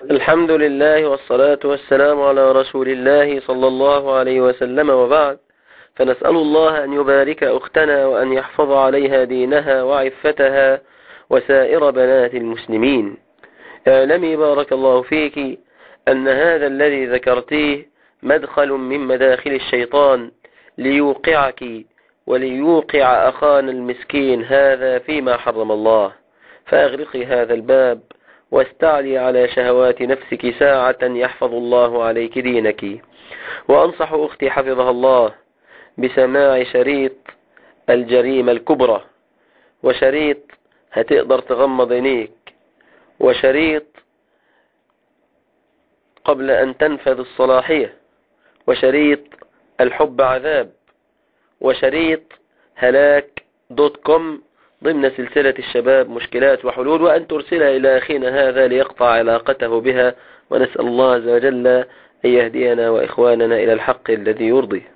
الحمد لله والصلاة والسلام على رسول الله صلى الله عليه وسلم، وبعد، فنسأل الله أن يبارك أختنا وأن يحفظ عليها دينها وعفتها وسائر بنات المسلمين. اعلمي بارك الله فيك أن هذا الذي ذكرتيه مدخل من مداخل الشيطان ليوقعك وليوقع أخانا المسكين هذا فيما حرم الله، فأغلقي هذا الباب واستعلي على شهوات نفسك ساعة يحفظ الله عليك دينك. وأنصح أختي حفظها الله بسماع شريط الجريمة الكبرى، وشريط هتقدر تغمض عينيك، وشريط قبل أن تنفذ الصلاحية، وشريط الحب عذاب، وشريط هلاك.com ضمن سلسلة الشباب مشكلات وحلول، وأن ترسلها إلى أخينا هذا ليقطع علاقته بها، ونسأل الله عز وجل أن يهدينا وإخواننا إلى الحق الذي يرضيه.